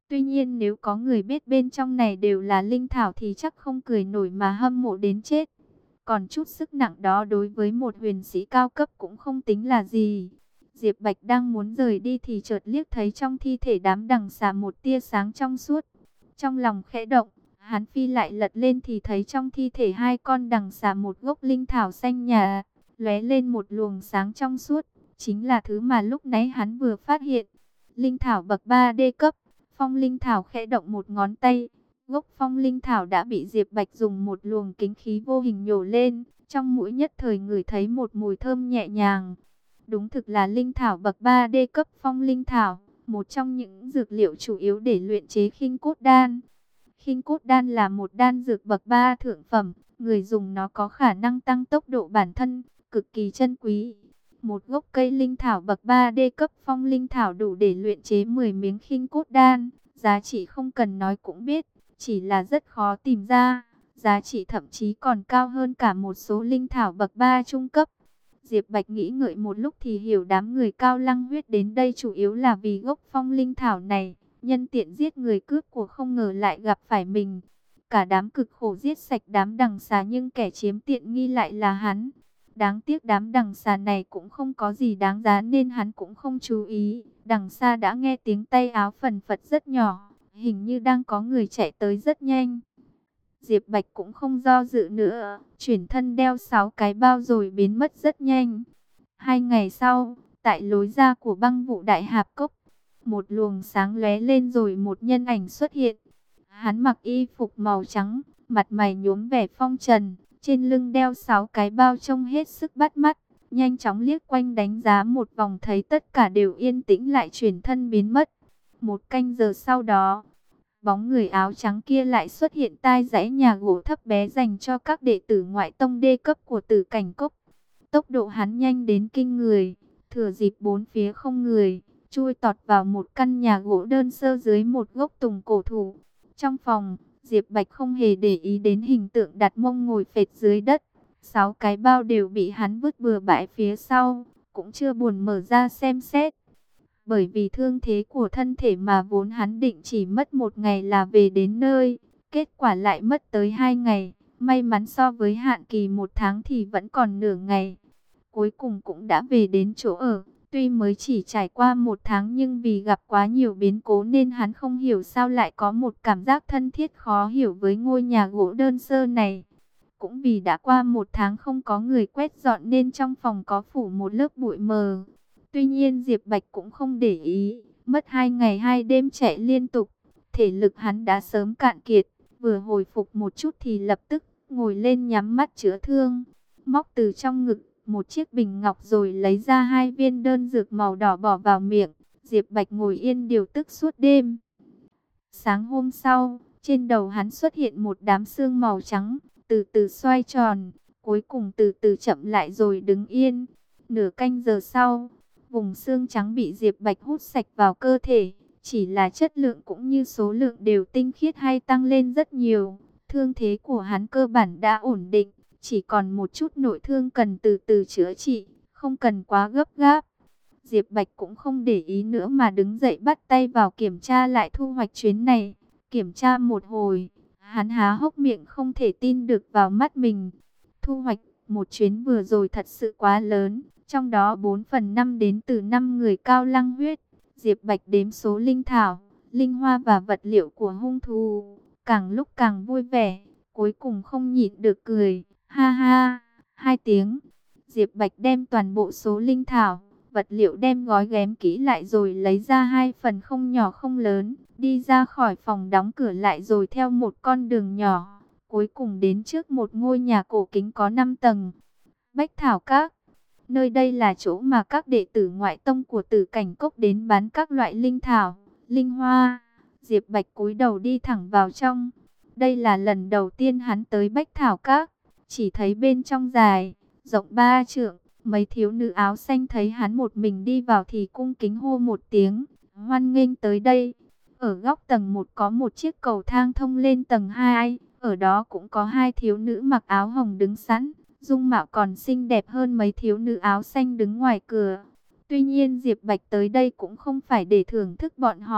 Tuy nhiên nếu có người biết bên trong này đều là linh thảo thì chắc không cười nổi mà hâm mộ đến chết. Còn chút sức nặng đó đối với một huyền sĩ cao cấp cũng không tính là gì. Diệp Bạch đang muốn rời đi thì chợt liếc thấy trong thi thể đám đằng xà một tia sáng trong suốt. Trong lòng khẽ động, hắn phi lại lật lên thì thấy trong thi thể hai con đằng xà một gốc linh thảo xanh nhà, lóe lên một luồng sáng trong suốt. Chính là thứ mà lúc nãy hắn vừa phát hiện. Linh thảo bậc 3D cấp. Phong linh thảo khẽ động một ngón tay. Gốc phong linh thảo đã bị Diệp Bạch dùng một luồng kính khí vô hình nhổ lên. Trong mũi nhất thời ngửi thấy một mùi thơm nhẹ nhàng. Đúng thực là linh thảo bậc 3D cấp phong linh thảo. Một trong những dược liệu chủ yếu để luyện chế khinh cốt đan. Khinh cốt đan là một đan dược bậc 3 thượng phẩm. Người dùng nó có khả năng tăng tốc độ bản thân. Cực kỳ chân quý. Một gốc cây linh thảo bậc 3D cấp phong linh thảo đủ để luyện chế 10 miếng khinh cốt đan. Giá trị không cần nói cũng biết, chỉ là rất khó tìm ra. Giá trị thậm chí còn cao hơn cả một số linh thảo bậc 3 trung cấp. Diệp Bạch nghĩ ngợi một lúc thì hiểu đám người Cao Lăng Huyết đến đây chủ yếu là vì gốc phong linh thảo này. Nhân tiện giết người cướp của không ngờ lại gặp phải mình. Cả đám cực khổ giết sạch đám đằng xà nhưng kẻ chiếm tiện nghi lại là hắn. Đáng tiếc đám đằng xà này cũng không có gì đáng giá nên hắn cũng không chú ý. Đằng xa đã nghe tiếng tay áo phần phật rất nhỏ, hình như đang có người chạy tới rất nhanh. Diệp Bạch cũng không do dự nữa, chuyển thân đeo 6 cái bao rồi biến mất rất nhanh. 2 ngày sau, tại lối ra của băng vụ đại hạp cốc, một luồng sáng lóe lên rồi một nhân ảnh xuất hiện. Hắn mặc y phục màu trắng, mặt mày nhuốm vẻ phong trần. Trên lưng đeo 6 cái bao trông hết sức bắt mắt, nhanh chóng liếc quanh đánh giá một vòng thấy tất cả đều yên tĩnh lại chuyển thân biến mất. Một canh giờ sau đó, bóng người áo trắng kia lại xuất hiện tại dãy nhà gỗ thấp bé dành cho các đệ tử ngoại tông đê cấp của Tử Cảnh Cốc. Tốc độ hắn nhanh đến kinh người, thừa dịp bốn phía không người, chui tọt vào một căn nhà gỗ đơn sơ dưới một gốc tùng cổ thụ. Trong phòng, Diệp Bạch không hề để ý đến hình tượng đặt mông ngồi phệt dưới đất. 6 cái bao đều bị hắn vứt bừa bãi phía sau, cũng chưa buồn mở ra xem xét. Bởi vì thương thế của thân thể mà vốn hắn định chỉ mất 1 ngày là về đến nơi, kết quả lại mất tới 2 ngày. May mắn so với hạn kỳ 1 tháng thì vẫn còn nửa ngày. Cuối cùng cũng đã về đến chỗ ở. Tuy mới chỉ trải qua 1 tháng nhưng vì gặp quá nhiều biến cố nên hắn không hiểu sao lại có một cảm giác thân thiết khó hiểu với ngôi nhà gỗ đơn sơ này. Cũng vì đã qua 1 tháng không có người quét dọn nên trong phòng có phủ một lớp bụi mờ. Tuy nhiên Diệp Bạch cũng không để ý, mất 2 ngày 2 đêm chạy liên tục. Thể lực hắn đã sớm cạn kiệt, vừa hồi phục một chút thì lập tức ngồi lên nhắm mắt chữa thương. Móc từ trong ngực một chiếc bình ngọc rồi lấy ra 2 viên đơn dược màu đỏ bỏ vào miệng. Diệp Bạch ngồi yên điều tức suốt đêm. Sáng hôm sau, trên đầu hắn xuất hiện một đám sương màu trắng, từ từ xoay tròn, cuối cùng từ từ chậm lại rồi đứng yên. Nửa canh giờ sau, vùng xương trắng bị Diệp Bạch hút sạch vào cơ thể, chỉ là chất lượng cũng như số lượng đều tinh khiết hay tăng lên rất nhiều. Thương thế của hắn cơ bản đã ổn định, chỉ còn một chút nội thương cần từ từ chữa trị, không cần quá gấp gáp. Diệp Bạch cũng không để ý nữa mà đứng dậy bắt tay vào kiểm tra lại thu hoạch chuyến này. Kiểm tra một hồi, hắn há hốc miệng không thể tin được vào mắt mình. Thu hoạch một chuyến vừa rồi thật sự quá lớn, trong đó 4/5 đến từ 5 người Cao Lăng Huyết. Diệp Bạch đếm số linh thảo, linh hoa và vật liệu của hung thú, càng lúc càng vui vẻ, cuối cùng không nhịn được cười, ha ha, 2 tiếng. Diệp Bạch đem toàn bộ số linh thảo, vật liệu đem gói ghém kỹ lại rồi lấy ra 2 phần không nhỏ không lớn, đi ra khỏi phòng đóng cửa lại rồi theo một con đường nhỏ, cuối cùng đến trước một ngôi nhà cổ kính có 5 tầng. Bách Thảo Các, nơi đây là chỗ mà các đệ tử ngoại tông của Tử Cảnh Cốc đến bán các loại linh thảo, linh hoa. Diệp Bạch cúi đầu đi thẳng vào trong. Đây là lần đầu tiên hắn tới Bách Thảo Các, chỉ thấy bên trong dài, rộng 3 trượng. Mấy thiếu nữ áo xanh thấy hắn một mình đi vào thì cung kính hô một tiếng, hoan nghênh tới đây. Ở góc tầng 1 có một chiếc cầu thang thông lên tầng 2, ở đó cũng có 2 thiếu nữ mặc áo hồng đứng sẵn, dung mạo còn xinh đẹp hơn mấy thiếu nữ áo xanh đứng ngoài cửa. Tuy nhiên Diệp Bạch tới đây cũng không phải để thưởng thức bọn họ,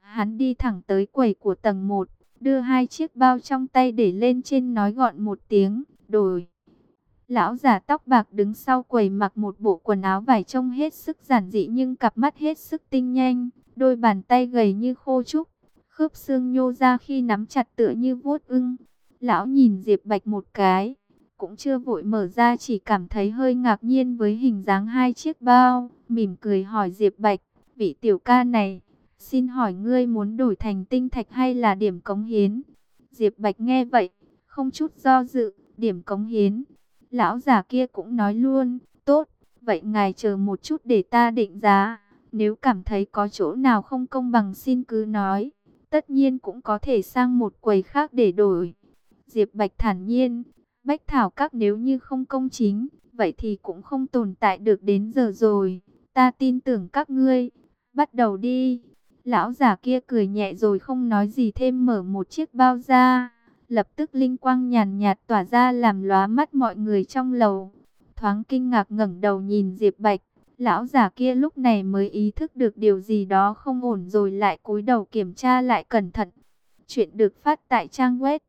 Hắn đi thẳng tới quầy của tầng 1, đưa 2 chiếc bao trong tay để lên trên, nói gọn một tiếng, đổi. Lão già tóc bạc đứng sau quầy mặc một bộ quần áo vải trông hết sức giản dị nhưng cặp mắt hết sức tinh nhanh, đôi bàn tay gầy như khô trúc, khớp xương nhô ra khi nắm chặt tựa như vuốt ưng. Lão nhìn Diệp Bạch một cái, cũng chưa vội mở ra, chỉ cảm thấy hơi ngạc nhiên với hình dáng 2 chiếc bao, mỉm cười hỏi Diệp Bạch, vị tiểu ca này, xin hỏi ngươi muốn đổi thành tinh thạch hay là điểm cống hiến? Diệp Bạch nghe vậy, không chút do dự, điểm cống hiến. Lão già kia cũng nói luôn, tốt, vậy ngài chờ một chút để ta định giá. Nếu cảm thấy có chỗ nào không công bằng xin cứ nói, tất nhiên cũng có thể sang một quầy khác để đổi. Diệp Bạch thản nhiên, Bách Thảo Các nếu như không công chính, vậy thì cũng không tồn tại được đến giờ rồi. Ta tin tưởng các ngươi, bắt đầu đi. Lão già kia cười nhẹ rồi không nói gì thêm, mở một chiếc bao ra. Lập tức linh quang nhàn nhạt tỏa ra làm lóa mắt mọi người trong lầu. Thoáng kinh ngạc ngẩng đầu nhìn Diệp Bạch. Lão già kia lúc này mới ý thức được điều gì đó không ổn rồi lại cúi đầu kiểm tra lại cẩn thận. Chuyện được phát tại trang web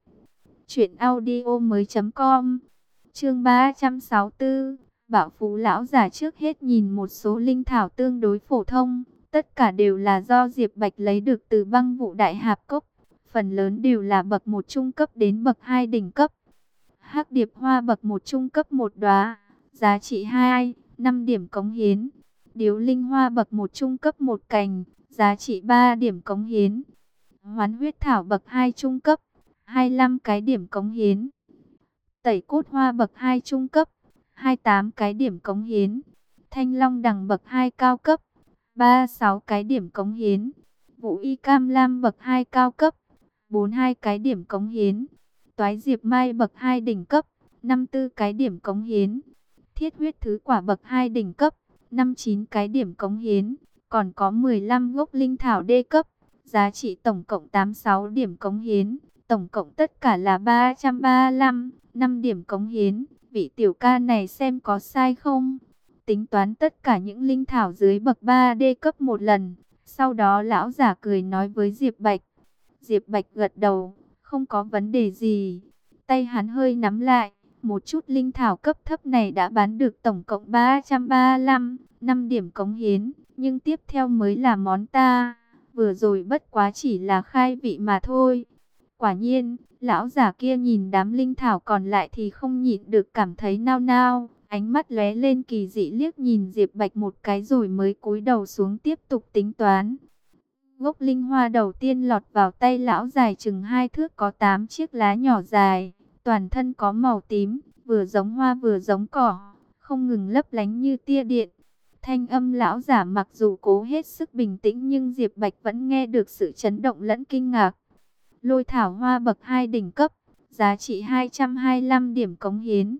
truyệnaudiomoi.com. Chương 364. Bảo phú lão già trước hết nhìn một số linh thảo tương đối phổ thông, tất cả đều là do Diệp Bạch lấy được từ Băng Vụ Đại Hạp Cốc, phần lớn đều là bậc 1 trung cấp đến bậc 2 đỉnh cấp. Hắc điệp hoa bậc 1 trung cấp một đóa, giá trị 5 điểm cống hiến. Điếu linh hoa bậc 1 trung cấp một cành, giá trị 3 điểm cống hiến. Hoán huyết thảo bậc 2 trung cấp, 25 cái điểm cống hiến. Tẩy cốt hoa bậc 2 trung cấp, 28 cái điểm cống hiến. Thanh long đằng bậc 2 cao cấp, 36 cái điểm cống hiến. Vũ y cam lam bậc 2 cao cấp, 42 cái điểm cống hiến. Toái diệp mai bậc 2 đỉnh cấp, 54 cái điểm cống hiến. Thiết huyết thứ quả bậc 2 đỉnh cấp, 59 cái điểm cống hiến. Còn có 15 gốc linh thảo đê cấp, giá trị tổng cộng 86 điểm cống hiến. Tổng cộng tất cả là 335, 5 điểm cống hiến. Vị tiểu ca này xem có sai không? Tính toán tất cả những linh thảo dưới bậc 3D cấp một lần. Sau đó lão giả cười nói với Diệp Bạch. Diệp Bạch gật đầu, không có vấn đề gì. Tay hắn hơi nắm lại, một chút linh thảo cấp thấp này đã bán được tổng cộng 335, 5 điểm cống hiến. Nhưng tiếp theo mới là món ta. Vừa rồi bất quá chỉ là khai vị mà thôi. Quả nhiên, lão giả kia nhìn đám linh thảo còn lại thì không nhịn được cảm thấy nao nao. Ánh mắt lóe lên kỳ dị liếc nhìn Diệp Bạch một cái rồi mới cúi đầu xuống tiếp tục tính toán. Gốc linh hoa đầu tiên lọt vào tay lão dài chừng 2 thước, có 8 chiếc lá nhỏ dài, toàn thân có màu tím, vừa giống hoa vừa giống cỏ, không ngừng lấp lánh như tia điện. Thanh âm lão giả mặc dù cố hết sức bình tĩnh nhưng Diệp Bạch vẫn nghe được sự chấn động lẫn kinh ngạc. Lôi thảo hoa bậc 2 đỉnh cấp, giá trị 225 điểm cống hiến.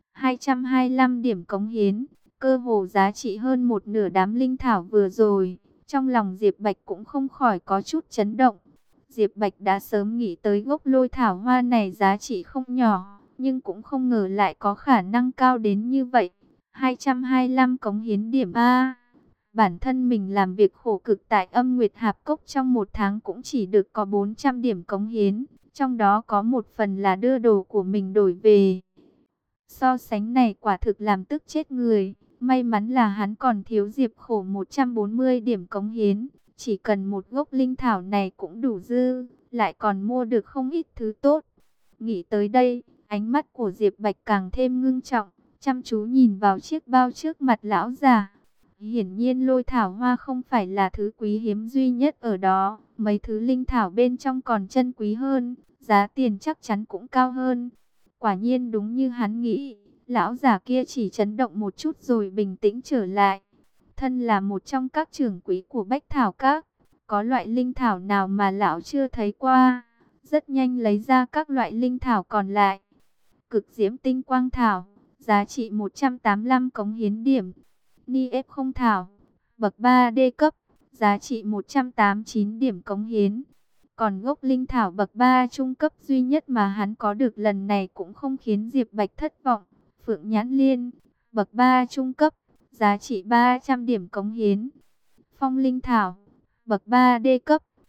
225 điểm cống hiến, cơ hồ giá trị hơn một nửa đám linh thảo vừa rồi. Trong lòng Diệp Bạch cũng không khỏi có chút chấn động. Diệp Bạch đã sớm nghĩ tới gốc lôi thảo hoa này giá trị không nhỏ, nhưng cũng không ngờ lại có khả năng cao đến như vậy. 225 cống hiến điểm A. Bản thân mình làm việc khổ cực tại Âm Nguyệt Hạp Cốc trong một tháng cũng chỉ được có 400 điểm cống hiến. Trong đó có một phần là đưa đồ của mình đổi về. So sánh này quả thực làm tức chết người. May mắn là hắn còn thiếu Diệp Khổ 140 điểm cống hiến. Chỉ cần một gốc linh thảo này cũng đủ dư, lại còn mua được không ít thứ tốt. Nghĩ tới đây, ánh mắt của Diệp Bạch càng thêm ngưng trọng, chăm chú nhìn vào chiếc bao trước mặt lão già. Hiển nhiên lôi thảo hoa không phải là thứ quý hiếm duy nhất ở đó. Mấy thứ linh thảo bên trong còn chân quý hơn, giá tiền chắc chắn cũng cao hơn. Quả nhiên đúng như hắn nghĩ, lão già kia chỉ chấn động một chút rồi bình tĩnh trở lại. Thân là một trong các trưởng quỹ của Bách Thảo Các, có loại linh thảo nào mà lão chưa thấy qua. Rất nhanh lấy ra các loại linh thảo còn lại. Cực diễm tinh quang thảo, giá trị 185 cống hiến điểm. Ni ép không thảo, bậc 3D cấp, giá trị 189 điểm cống hiến. Còn gốc linh thảo bậc 3 trung cấp duy nhất mà hắn có được lần này cũng không khiến Diệp Bạch thất vọng. Phượng nhãn liên, bậc 3 trung cấp, giá trị 300 điểm cống hiến. Phong linh thảo, bậc 3D cấp,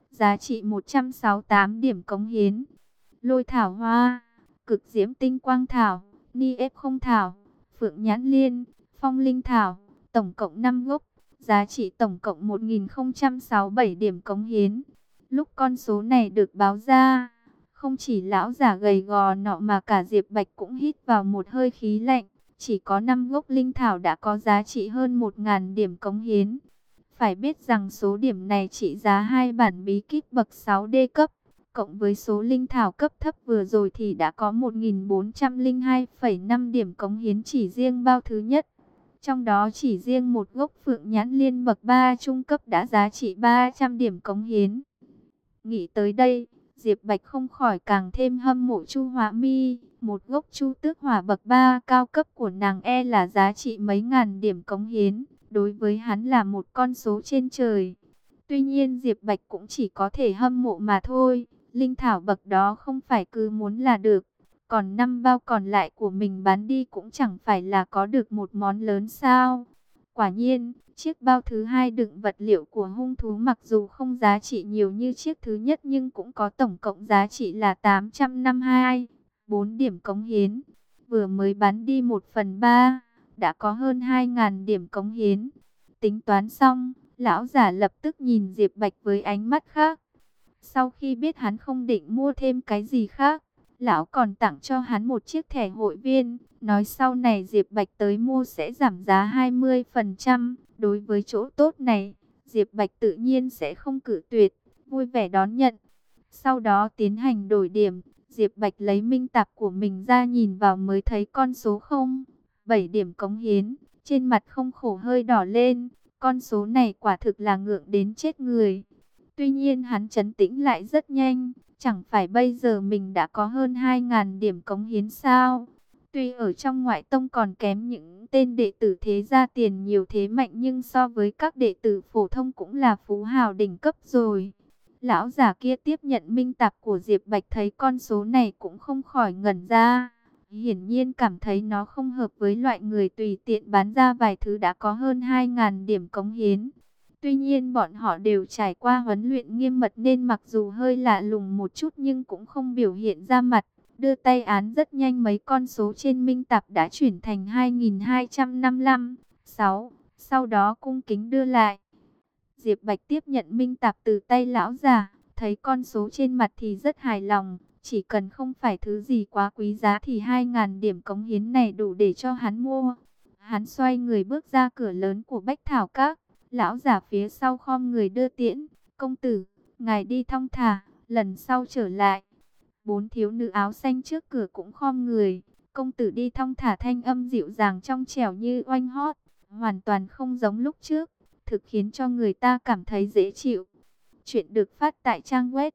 giá trị 168 điểm cống hiến. Lôi thảo hoa, cực diễm tinh quang thảo, ni ép không thảo, phượng nhãn liên, phong linh thảo, tổng cộng 5 gốc, giá trị tổng cộng 1067 điểm cống hiến. Lúc con số này được báo ra, không chỉ lão giả gầy gò nọ mà cả Diệp Bạch cũng hít vào một hơi khí lạnh. Chỉ có 5 gốc linh thảo đã có giá trị hơn 1000 điểm cống hiến. Phải biết rằng số điểm này trị giá 2 bản bí kíp bậc 6D cấp, cộng với số linh thảo cấp thấp vừa rồi thì đã có 1402,5 điểm cống hiến chỉ riêng bao thứ nhất. Trong đó chỉ riêng một gốc phượng nhãn liên bậc 3 trung cấp đã giá trị 300 điểm cống hiến. Nghĩ tới đây, Diệp Bạch không khỏi càng thêm hâm mộ Chu Họa Mi. Một gốc chu tước hỏa bậc 3 cao cấp của nàng là giá trị mấy ngàn điểm cống hiến. Đối với hắn là một con số trên trời. Tuy nhiên Diệp Bạch cũng chỉ có thể hâm mộ mà thôi. Linh thảo bậc đó không phải cứ muốn là được. Còn 5 bao còn lại của mình bán đi cũng chẳng phải là có được một món lớn sao. Quả nhiên, chiếc bao thứ hai đựng vật liệu của hung thú mặc dù không giá trị nhiều như chiếc thứ nhất nhưng cũng có tổng cộng giá trị là 852,4 điểm cống hiến. Vừa mới bán đi 1/3, đã có hơn 2000 điểm cống hiến. Tính toán xong, lão giả lập tức nhìn Diệp Bạch với ánh mắt khác. Sau khi biết hắn không định mua thêm cái gì khác, lão còn tặng cho hắn một chiếc thẻ hội viên, nói sau này Diệp Bạch tới mua sẽ giảm giá 20%. Đối với chỗ tốt này, Diệp Bạch tự nhiên sẽ không cự tuyệt, vui vẻ đón nhận. Sau đó tiến hành đổi điểm, Diệp Bạch lấy minh tạp của mình ra nhìn vào mới thấy con số 0,7 điểm cống hiến, trên mặt không khổ hơi đỏ lên, con số này quả thực là ngượng đến chết người. Tuy nhiên hắn trấn tĩnh lại rất nhanh, chẳng phải bây giờ mình đã có hơn 2000 điểm cống hiến sao? Tuy ở trong ngoại tông còn kém những tên đệ tử thế gia tiền nhiều thế mạnh nhưng so với các đệ tử phổ thông cũng là phú hào đỉnh cấp rồi. Lão giả kia tiếp nhận minh tạp của Diệp Bạch thấy con số này cũng không khỏi ngẩn ra. Hiển nhiên cảm thấy nó không hợp với loại người tùy tiện bán ra vài thứ đã có hơn 2000 điểm cống hiến. Tuy nhiên bọn họ đều trải qua huấn luyện nghiêm mật nên mặc dù hơi lạ lùng một chút nhưng cũng không biểu hiện ra mặt. Đưa tay án rất nhanh mấy con số trên minh tạp đã chuyển thành 2255,6. Sau đó cung kính đưa lại. Diệp Bạch tiếp nhận minh tạp từ tay lão già, thấy con số trên mặt thì rất hài lòng. Chỉ cần không phải thứ gì quá quý giá thì 2000 điểm cống hiến này đủ để cho hắn mua. Hắn xoay người bước ra cửa lớn của Bách Thảo Các. Lão giả phía sau khom người đưa tiễn. Công tử, ngài đi thong thả, lần sau trở lại. 4 thiếu nữ áo xanh trước cửa cũng khom người. Công tử đi thong thả, thanh âm dịu dàng trong trẻo như oanh hót, hoàn toàn không giống lúc trước, thực khiến cho người ta cảm thấy dễ chịu. Chuyện được phát tại trang web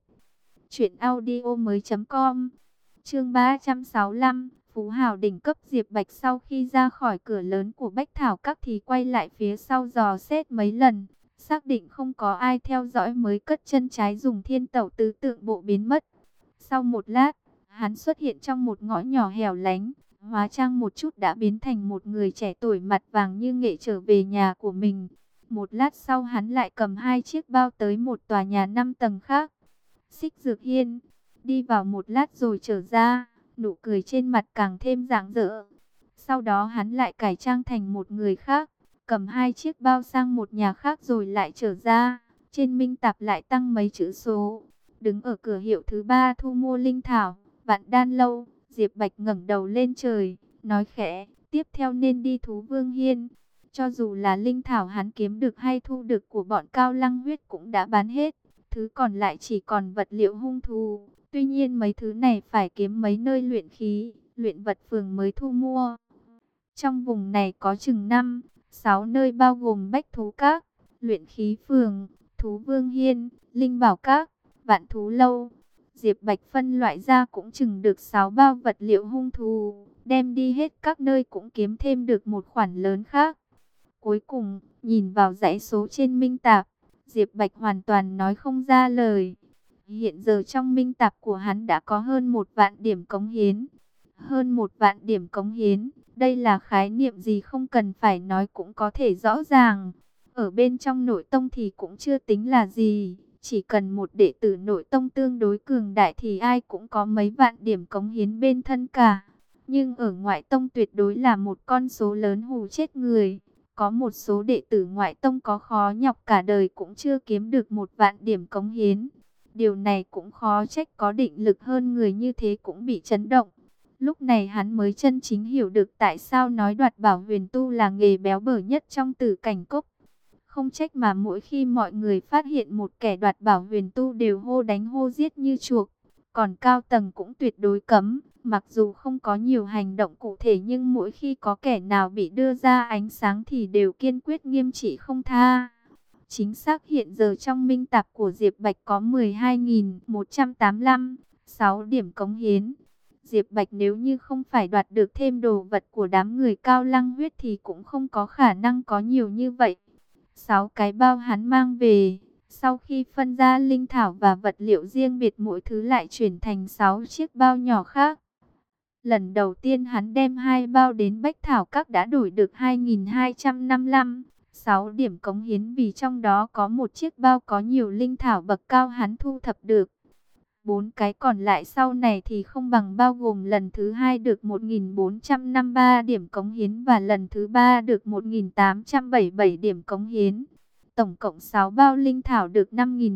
truyệnaudiomoi.com. Chương 365, Phú hào đỉnh cấp. Diệp Bạch sau khi ra khỏi cửa lớn của Bách Thảo Các thì quay lại phía sau dò xét mấy lần, xác định không có ai theo dõi mới cất chân trái dùng thiên tẩu tứ tượng bộ biến mất. Sau một lát, hắn xuất hiện trong một ngõ nhỏ hẻo lánh, hóa trang một chút đã biến thành một người trẻ tuổi mặt vàng như nghệ trở về nhà của mình. Một lát sau hắn lại cầm 2 chiếc bao tới một tòa nhà 5 tầng khác. Xích Dược Hiên, đi vào một lát rồi trở ra, nụ cười trên mặt càng thêm rạng rỡ. Sau đó hắn lại cải trang thành một người khác, cầm 2 chiếc bao sang một nhà khác rồi lại trở ra. Trên minh tạp lại tăng mấy chữ số. Đứng ở cửa hiệu thứ 3 thu mua linh thảo, Vạn Đan Lâu, Diệp Bạch ngẩng đầu lên trời, nói khẽ, tiếp theo nên đi Thú Vương Hiên. Cho dù là linh thảo hắn kiếm được hay thu được của bọn Cao Lăng Huyết cũng đã bán hết. Thứ còn lại chỉ còn vật liệu hung thú. Tuy nhiên mấy thứ này phải kiếm mấy nơi luyện khí, luyện vật phường mới thu mua. Trong vùng này có chừng 5-6 nơi bao gồm Bách Thú Các, luyện khí phường, Thú Vương Hiên, Linh Bảo Các, Vạn Thú Lâu. Diệp Bạch phân loại ra cũng chừng được 6 bao vật liệu hung thú, đem đi hết các nơi cũng kiếm thêm được một khoản lớn khác. Cuối cùng, nhìn vào dãy số trên minh tạp, Diệp Bạch hoàn toàn nói không ra lời. Hiện giờ trong minh tạp của hắn đã có hơn 1 vạn điểm cống hiến. Hơn 1 vạn điểm cống hiến, đây là khái niệm gì không cần phải nói cũng có thể rõ ràng. Ở bên trong nội tông thì cũng chưa tính là gì, Chỉ cần một đệ tử nội tông tương đối cường đại thì ai cũng có mấy vạn điểm cống hiến bên thân cả. Nhưng ở ngoại tông tuyệt đối là một con số lớn hù chết người. Có một số đệ tử ngoại tông có khó nhọc cả đời cũng chưa kiếm được 1 vạn điểm cống hiến. Điều này cũng khó trách có định lực hơn người như thế cũng bị chấn động. Lúc này hắn mới chân chính hiểu được tại sao nói đoạt bảo huyền tu là nghề béo bở nhất trong Tử Cảnh Cốc. Không trách mà mỗi khi mọi người phát hiện một kẻ đoạt bảo huyền tu đều hô đánh hô giết như chuột. Còn cao tầng cũng tuyệt đối cấm, mặc dù không có nhiều hành động cụ thể nhưng mỗi khi có kẻ nào bị đưa ra ánh sáng thì đều kiên quyết nghiêm trị không tha. Chính xác hiện giờ trong minh tạp của Diệp Bạch có 12.185, 6 điểm cống hiến. Diệp Bạch nếu như không phải đoạt được thêm đồ vật của đám người Cao Lăng Huyết thì cũng không có khả năng có nhiều như vậy. 6 cái bao hắn mang về, sau khi phân ra linh thảo và vật liệu riêng biệt mỗi thứ lại chuyển thành 6 chiếc bao nhỏ khác. Lần đầu tiên hắn đem 2 bao đến Bách Thảo Các đã đổi được 2.255, 6 điểm cống hiến vì trong đó có một chiếc bao có nhiều linh thảo bậc cao hắn thu thập được. 4 cái còn lại sau này thì không bằng, bao gồm lần thứ 2 được 1.453 điểm cống hiến và lần thứ 3 được 1.877 điểm cống hiến. Tổng cộng 6 bao linh thảo được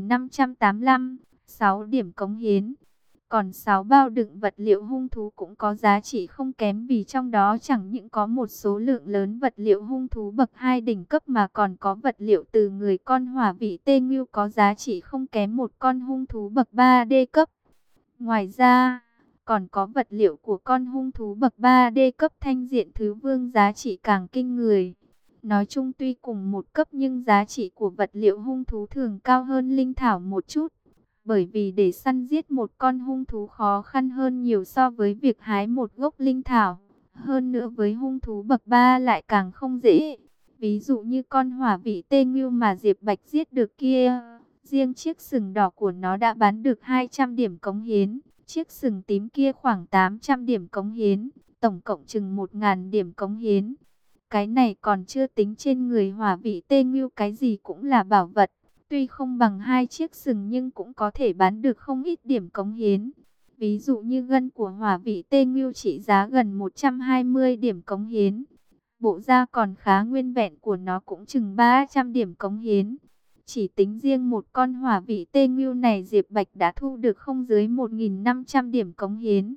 5.585, 6 điểm cống hiến. Còn 6 bao đựng vật liệu hung thú cũng có giá trị không kém vì trong đó chẳng những có một số lượng lớn vật liệu hung thú bậc 2 đỉnh cấp mà còn có vật liệu từ người con hỏa vị tê ngưu có giá trị không kém một con hung thú bậc 3D cấp. Ngoài ra, còn có vật liệu của con hung thú bậc 3D cấp thanh diện thứ vương giá trị càng kinh người. Nói chung tuy cùng một cấp nhưng giá trị của vật liệu hung thú thường cao hơn linh thảo một chút. Bởi vì để săn giết một con hung thú khó khăn hơn nhiều so với việc hái một gốc linh thảo. Hơn nữa với hung thú bậc 3 lại càng không dễ. Ví dụ như con hỏa vị tê ngưu mà Diệp Bạch giết được kia. Riêng chiếc sừng đỏ của nó đã bán được 200 điểm cống hiến. Chiếc sừng tím kia khoảng 800 điểm cống hiến. Tổng cộng chừng 1.000 điểm cống hiến. Cái này còn chưa tính trên người hỏa vị tê ngưu cái gì cũng là bảo vật. Tuy không bằng 2 chiếc sừng nhưng cũng có thể bán được không ít điểm cống hiến. Ví dụ như gân của hỏa vị tê ngưu trị giá gần 120 điểm cống hiến. Bộ da còn khá nguyên vẹn của nó cũng chừng 300 điểm cống hiến. Chỉ tính riêng một con hỏa vị tê ngưu này Diệp Bạch đã thu được không dưới 1.500 điểm cống hiến.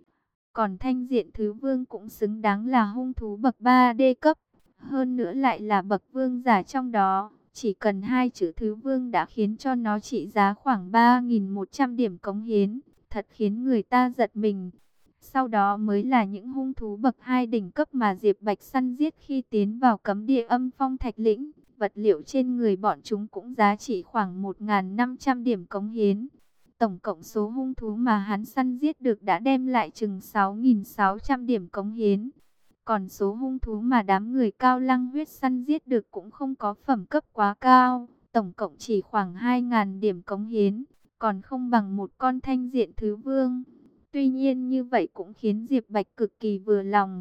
Còn thanh diện thứ vương cũng xứng đáng là hung thú bậc 3D cấp. Hơn nữa lại là bậc vương giả trong đó. Chỉ cần 2 chữ thứ vương đã khiến cho nó trị giá khoảng 3.100 điểm cống hiến. Thật khiến người ta giật mình. Sau đó mới là những hung thú bậc 2 đỉnh cấp mà Diệp Bạch săn giết khi tiến vào cấm địa Âm Phong Thạch Lĩnh. Vật liệu trên người bọn chúng cũng giá trị khoảng 1.500 điểm cống hiến. Tổng cộng số hung thú mà hắn săn giết được đã đem lại chừng 6.600 điểm cống hiến. Còn số hung thú mà đám người Cao Lăng Huyết săn giết được cũng không có phẩm cấp quá cao. Tổng cộng chỉ khoảng 2.000 điểm cống hiến. Còn không bằng một con thanh diện thứ vương. Tuy nhiên như vậy cũng khiến Diệp Bạch cực kỳ vừa lòng.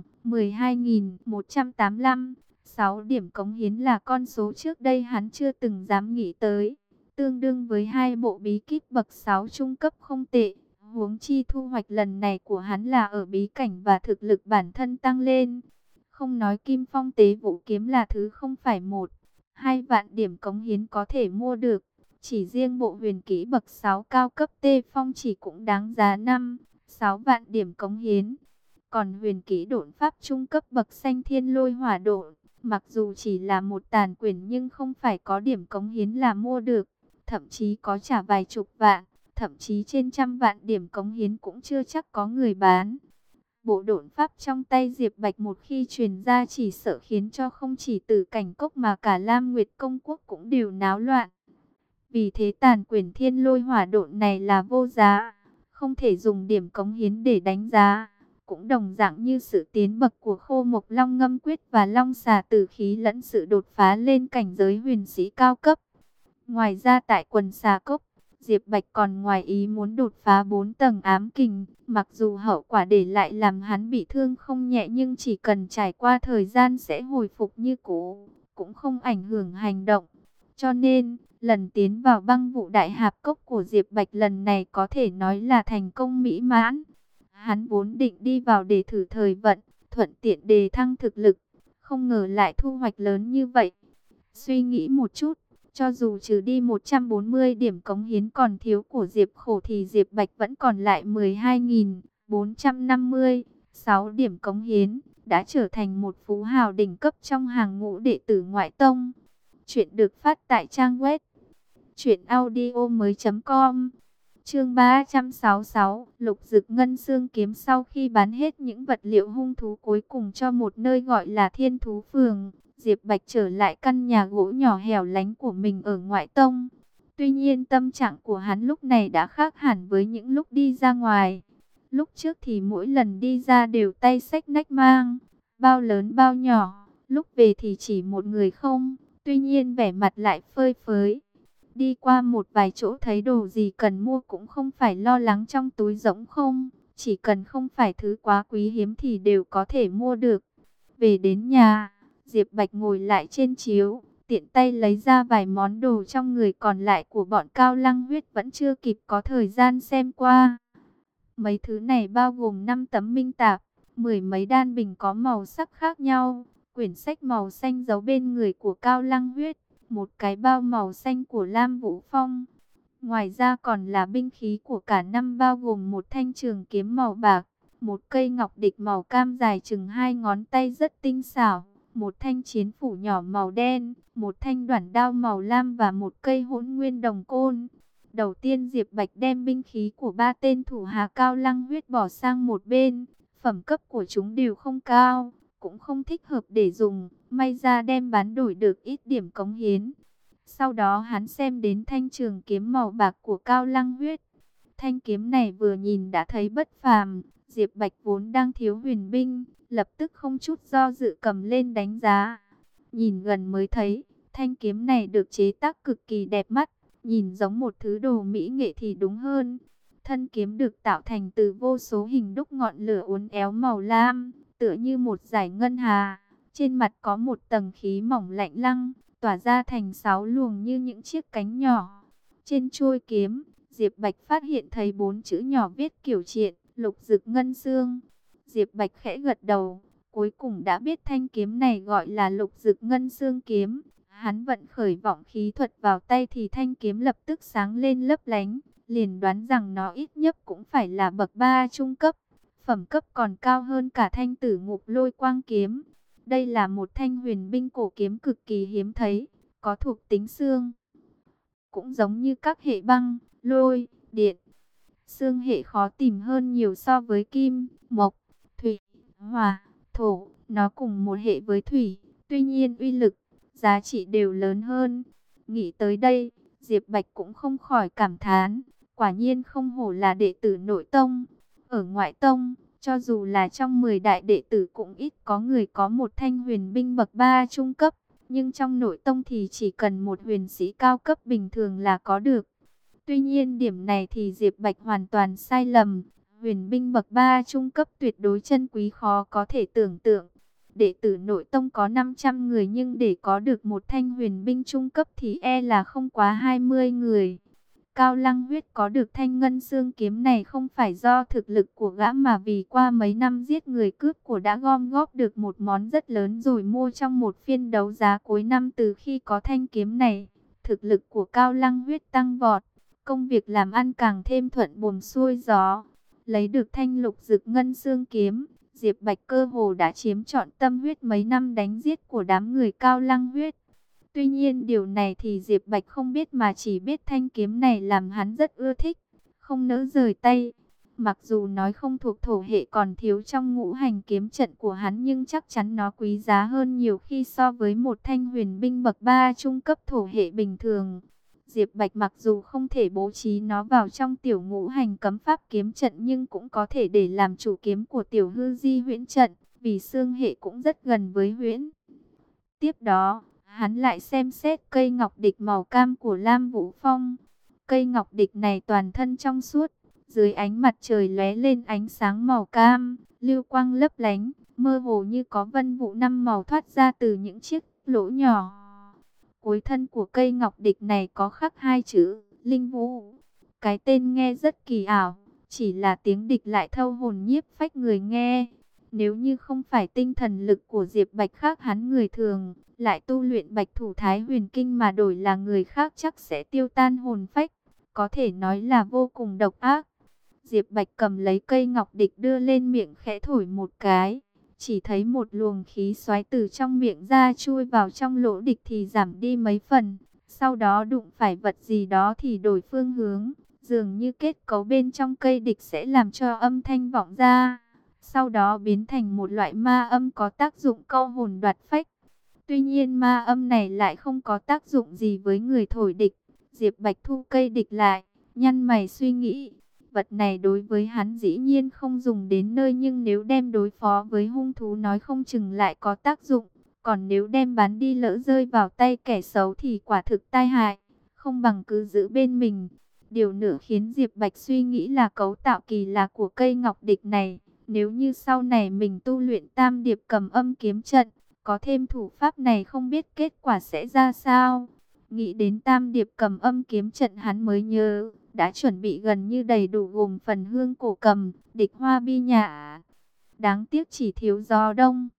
12.185, 6 điểm cống hiến là con số trước đây hắn chưa từng dám nghĩ tới. Tương đương với 2 bộ bí kíp bậc 6 trung cấp không tệ. Huống chi thu hoạch lần này của hắn là ở bí cảnh và thực lực bản thân tăng lên. Không nói Kim Phong Tế Vũ Kiếm là thứ không phải 1-2 vạn điểm cống hiến có thể mua được. Chỉ riêng bộ huyền kỹ bậc 6 cao cấp Tê Phong chỉ cũng đáng giá 5-6 vạn điểm cống hiến. Còn huyền kỹ độn pháp trung cấp bậc Xanh Thiên Lôi Hỏa Độn, mặc dù chỉ là một tàn quyển nhưng không phải có điểm cống hiến là mua được. Thậm chí có trả vài chục vạn, thậm chí trên 100 vạn điểm cống hiến cũng chưa chắc có người bán. Bộ độn pháp trong tay Diệp Bạch một khi truyền ra chỉ sợ khiến cho không chỉ Tử Cảnh Cốc mà cả Lam Nguyệt Công Quốc cũng đều náo loạn. Vì thế tàn quyển Thiên Lôi Hỏa Độn này là vô giá, không thể dùng điểm cống hiến để đánh giá. Cũng đồng dạng như sự tiến bậc của Khô Mộc Long Ngâm Quyết và Long Xà Tử Khí lẫn sự đột phá lên cảnh giới huyền sĩ cao cấp. Ngoài ra tại quần xà cốc, Diệp Bạch còn ngoài ý muốn đột phá 4 tầng ám kình. Mặc dù hậu quả để lại làm hắn bị thương không nhẹ nhưng chỉ cần trải qua thời gian sẽ hồi phục như cũ, cũng không ảnh hưởng hành động. Cho nên, Lần tiến vào băng vụ đại hạp cốc của Diệp Bạch lần này có thể nói là thành công mỹ mãn. Hắn vốn định đi vào để thử thời vận, thuận tiện đề thăng thực lực, không ngờ lại thu hoạch lớn như vậy. Suy nghĩ một chút, cho dù trừ đi 140 điểm cống hiến còn thiếu của Diệp Khổ thì Diệp Bạch vẫn còn lại 12.456 điểm cống hiến, đã trở thành một phú hào đỉnh cấp trong hàng ngũ đệ tử ngoại tông. Chuyện được phát tại trang web truyệnaudiomoi.com. Chương 366, Lục Dực Ngân Xương Kiếm. Sau khi bán hết những vật liệu hung thú cuối cùng cho một nơi gọi là Thiên Thú Phường, Diệp Bạch trở lại căn nhà gỗ nhỏ hẻo lánh của mình ở ngoại tông. Tuy nhiên tâm trạng của hắn lúc này đã khác hẳn với những lúc đi ra ngoài. Lúc trước thì mỗi lần đi ra đều tay xách nách mang, bao lớn bao nhỏ, lúc về thì chỉ một người không, tuy nhiên vẻ mặt lại phơi phới. Đi qua một vài chỗ thấy đồ gì cần mua cũng không phải lo lắng trong túi rỗng không, chỉ cần không phải thứ quá quý hiếm thì đều có thể mua được. Về đến nhà, Diệp Bạch ngồi lại trên chiếu, tiện tay lấy ra vài món đồ trong người còn lại của bọn Cao Lăng Huyết vẫn chưa kịp có thời gian xem qua. Mấy thứ này bao gồm 5 tấm minh tạp, 10 mấy đan bình có màu sắc khác nhau, quyển sách màu xanh giấu bên người của Cao Lăng Huyết, một cái bao màu xanh của Lam Vũ Phong. Ngoài ra còn là binh khí của cả năm bao gồm một thanh trường kiếm màu bạc, một cây ngọc địch màu cam dài chừng 2 ngón tay rất tinh xảo, một thanh chiến phủ nhỏ màu đen, một thanh đoản đao màu lam và một cây hỗn nguyên đồng côn. Đầu tiên Diệp Bạch đem binh khí của 3 tên thủ hạ Cao Lăng Huyết bỏ sang một bên, phẩm cấp của chúng đều không cao, cũng không thích hợp để dùng, may ra đem bán đổi được ít điểm cống hiến. Sau đó hắn xem đến thanh trường kiếm màu bạc của Cao Lăng Huyết. Thanh kiếm này vừa nhìn đã thấy bất phàm, Diệp Bạch vốn đang thiếu huyền binh, lập tức không chút do dự cầm lên đánh giá. Nhìn gần mới thấy, thanh kiếm này được chế tác cực kỳ đẹp mắt, nhìn giống một thứ đồ mỹ nghệ thì đúng hơn. Thân kiếm được tạo thành từ vô số hình đúc ngọn lửa uốn éo màu lam, tựa như một dải ngân hà. Trên mặt có một tầng khí mỏng lạnh lăng, tỏa ra thành 6 luồng như những chiếc cánh nhỏ. Trên chuôi kiếm, Diệp Bạch phát hiện thấy 4 chữ nhỏ viết kiểu triện, Lục Dực Ngân Xương. Diệp Bạch khẽ gật đầu, cuối cùng đã biết thanh kiếm này gọi là Lục Dực Ngân Xương kiếm. Hắn vận khởi vọng khí thuật vào tay thì thanh kiếm lập tức sáng lên lấp lánh, liền đoán rằng nó ít nhất cũng phải là bậc 3 trung cấp, phẩm cấp còn cao hơn cả thanh Tử Ngục Lôi Quang kiếm. Đây là một thanh huyền binh cổ kiếm cực kỳ hiếm thấy, có thuộc tính xương. Cũng giống như các hệ băng, lôi, điện, xương hệ khó tìm hơn nhiều so với kim, mộc, thủy, hỏa, thổ. Nó cùng một hệ với thủy, tuy nhiên uy lực, giá trị đều lớn hơn. Nghĩ tới đây, Diệp Bạch cũng không khỏi cảm thán, quả nhiên không hổ là đệ tử nội tông. Ở ngoại tông, cho dù là trong 10 đại đệ tử cũng ít có người có một thanh huyền binh bậc 3 trung cấp, nhưng trong nội tông thì chỉ cần một huyền sĩ cao cấp bình thường là có được. Tuy nhiên điểm này thì Diệp Bạch hoàn toàn sai lầm, huyền binh bậc 3 trung cấp tuyệt đối chân quý khó có thể tưởng tượng. Đệ tử nội tông có 500 người nhưng để có được một thanh huyền binh trung cấp thì e là không quá 20 người. Cao Lăng Huyết có được thanh ngân xương kiếm này không phải do thực lực của gã mà vì qua mấy năm giết người cướp của đã gom góp được một món rất lớn rồi mua trong một phiên đấu giá cuối năm. Từ khi có thanh kiếm này, thực lực của Cao Lăng Huyết tăng vọt, công việc làm ăn càng thêm thuận buồm xuôi gió. Lấy được thanh Lục Dực Ngân Xương kiếm, Diệp Bạch cơ hồ đã chiếm trọn tâm huyết mấy năm đánh giết của đám người Cao Lăng Huyết. Tuy nhiên điều này thì Diệp Bạch không biết mà chỉ biết thanh kiếm này làm hắn rất ưa thích, không nỡ rời tay. Mặc dù nói không thuộc thổ hệ còn thiếu trong ngũ hành kiếm trận của hắn nhưng chắc chắn nó quý giá hơn nhiều khi so với một thanh huyền binh bậc 3 trung cấp thổ hệ bình thường. Diệp Bạch mặc dù không thể bố trí nó vào trong tiểu ngũ hành cấm pháp kiếm trận nhưng cũng có thể để làm chủ kiếm của tiểu hư di huyễn trận, vì xương hệ cũng rất gần với huyễn. Tiếp đó, hắn lại xem xét cây ngọc địch màu cam của Lam Vũ Phong. Cây ngọc địch này toàn thân trong suốt, dưới ánh mặt trời lóe lên ánh sáng màu cam, lưu quang lấp lánh, mơ hồ như có vân vụ 5 màu thoát ra từ những chiếc lỗ nhỏ. Cuối thân của cây ngọc địch này có khắc hai chữ Linh Vũ. Cái tên nghe rất kỳ ảo, chỉ là tiếng địch lại thâu hồn nhiếp phách người nghe. Nếu như không phải tinh thần lực của Diệp Bạch khác hắn người thường, lại tu luyện Bạch Thủ Thái Huyền Kinh mà đổi là người khác chắc sẽ tiêu tan hồn phách, có thể nói là vô cùng độc ác. Diệp Bạch cầm lấy cây ngọc địch đưa lên miệng khẽ thổi một cái, chỉ thấy một luồng khí xoáy từ trong miệng ra chui vào trong lỗ địch thì giảm đi mấy phần, sau đó đụng phải vật gì đó thì đổi phương hướng, dường như kết cấu bên trong cây địch sẽ làm cho âm thanh vọng ra, sau đó biến thành một loại ma âm có tác dụng câu hồn đoạt phách. Tuy nhiên ma âm này lại không có tác dụng gì với người thổi địch. Diệp Bạch thu cây địch lại, nhăn mày suy nghĩ. Vật này đối với hắn dĩ nhiên không dùng đến nơi, nhưng nếu đem đối phó với hung thú nói không chừng lại có tác dụng. Còn nếu đem bán đi lỡ rơi vào tay kẻ xấu thì quả thực tai hại, không bằng cứ giữ bên mình. Điều nữa khiến Diệp Bạch suy nghĩ là cấu tạo kỳ lạ của cây ngọc địch này. Nếu như sau này mình tu luyện tam điệp cầm âm kiếm trận, có thêm thủ pháp này không biết kết quả sẽ ra sao. Nghĩ đến tam điệp cầm âm kiếm trận hắn mới nhớ, đã chuẩn bị gần như đầy đủ gồm phần hương cổ cầm, địch hoa bi nhả. Đáng tiếc chỉ thiếu gió đông.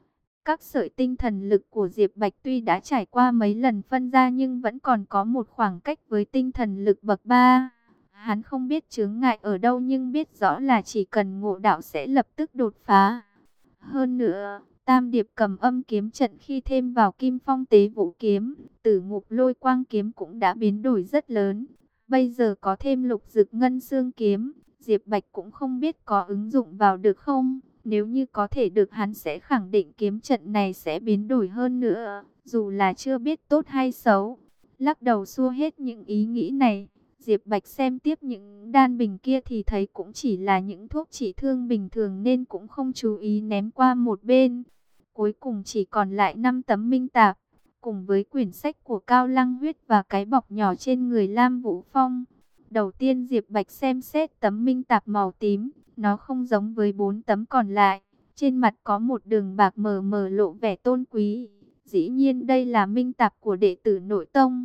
Các sợi tinh thần lực của Diệp Bạch tuy đã trải qua mấy lần phân ra nhưng vẫn còn có một khoảng cách với tinh thần lực bậc 3. Hắn không biết chướng ngại ở đâu nhưng biết rõ là chỉ cần ngộ đạo sẽ lập tức đột phá. Hơn nữa, tam điệp cầm âm kiếm trận khi thêm vào kim phong tế vũ kiếm, tử ngục lôi quang kiếm cũng đã biến đổi rất lớn. Bây giờ có thêm lục dực ngân xương kiếm, Diệp Bạch cũng không biết có ứng dụng vào được không. Nếu như có thể được hắn sẽ khẳng định kiếm trận này sẽ biến đổi hơn nữa, dù là chưa biết tốt hay xấu. Lắc đầu xua hết những ý nghĩ này, Diệp Bạch xem tiếp những đan bình kia thì thấy cũng chỉ là những thuốc trị thương bình thường nên cũng không chú ý ném qua một bên. Cuối cùng chỉ còn lại 5 tấm minh tạp, cùng với quyển sách của Cao Lăng Huyết và cái bọc nhỏ trên người Lam Vũ Phong. Đầu tiên Diệp Bạch xem xét tấm minh tạp màu tím, nó không giống với 4 tấm còn lại. Trên mặt có một đường bạc mờ mờ lộ vẻ tôn quý. Dĩ nhiên đây là minh tạp của đệ tử nội tông.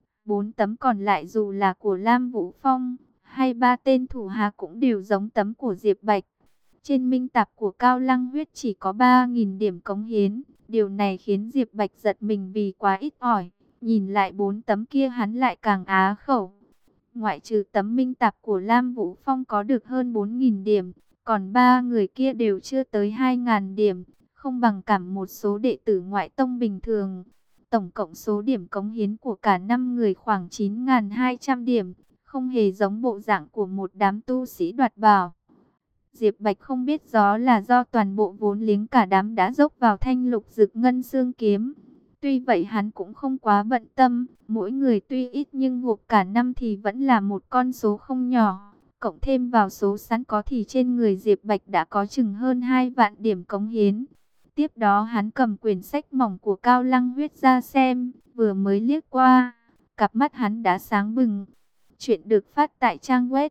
4 tấm còn lại dù là của Lam Vũ Phong hay 3 tên thủ hạ cũng đều giống tấm của Diệp Bạch. Trên minh tạp của Cao Lăng Huyết chỉ có 3.000 điểm cống hiến. Điều này khiến Diệp Bạch giật mình vì quá ít ỏi. Nhìn lại 4 tấm kia hắn lại càng á khẩu. Ngoại trừ tấm minh tạp của Lam Vũ Phong có được hơn 4.000 điểm, còn 3 người kia đều chưa tới 2.000 điểm, không bằng cả một số đệ tử ngoại tông bình thường. Tổng cộng số điểm cống hiến của cả 5 người khoảng 9.200 điểm, không hề giống bộ dạng của một đám tu sĩ đoạt bảo. Diệp Bạch không biết rõ là do toàn bộ vốn liếng cả đám đã dốc vào thanh lục dực ngân xương kiếm. Tuy vậy hắn cũng không quá bận tâm, mỗi người tuy ít nhưng gộp cả năm thì vẫn là một con số không nhỏ. Cộng thêm vào số sẵn có thì trên người Diệp Bạch đã có chừng hơn 2 vạn điểm cống hiến. Tiếp đó hắn cầm quyển sách mỏng của Cao Lăng Huyết ra xem, vừa mới liếc qua, cặp mắt hắn đã sáng bừng. Chuyện được phát tại trang web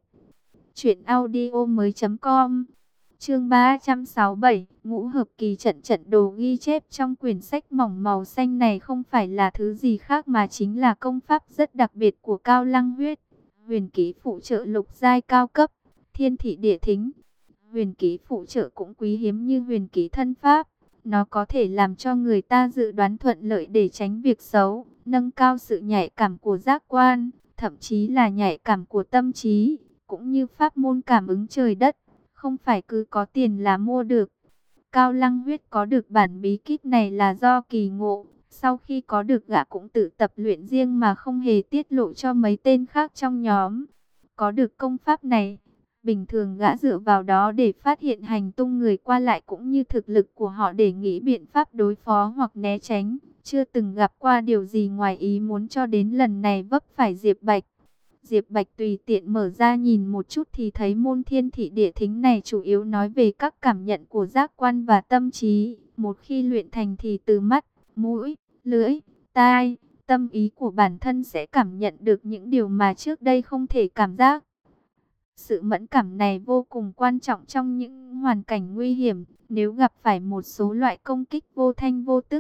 truyệnaudiomoi.com. Chương 367, ngũ hợp kỳ trận. Trận đồ ghi chép trong quyển sách mỏng màu xanh này không phải là thứ gì khác mà chính là công pháp rất đặc biệt của Cao Lăng Huyết. Huyền kỹ phụ trợ lục giai cao cấp, thiên thị địa thính. Huyền kỹ phụ trợ cũng quý hiếm như huyền kỹ thân pháp. Nó có thể làm cho người ta dự đoán thuận lợi để tránh việc xấu, nâng cao sự nhạy cảm của giác quan, thậm chí là nhạy cảm của tâm trí, cũng như pháp môn cảm ứng trời đất. Không phải cứ có tiền là mua được. Cao Lăng Huyết có được bản bí kíp này là do kỳ ngộ. Sau khi có được gã cũng tự tập luyện riêng mà không hề tiết lộ cho mấy tên khác trong nhóm. Có được công pháp này, bình thường gã dựa vào đó để phát hiện hành tung người qua lại cũng như thực lực của họ để nghĩ biện pháp đối phó hoặc né tránh. Chưa từng gặp qua điều gì ngoài ý muốn cho đến lần này vấp phải Diệp Bạch. Diệp Bạch tùy tiện mở ra nhìn một chút thì thấy môn thiên thị địa thính này chủ yếu nói về các cảm nhận của giác quan và tâm trí. Một khi luyện thành thì từ mắt, mũi, lưỡi, tai, tâm ý của bản thân sẽ cảm nhận được những điều mà trước đây không thể cảm giác. Sự mẫn cảm này vô cùng quan trọng trong những hoàn cảnh nguy hiểm. Nếu gặp phải một số loại công kích vô thanh vô tức,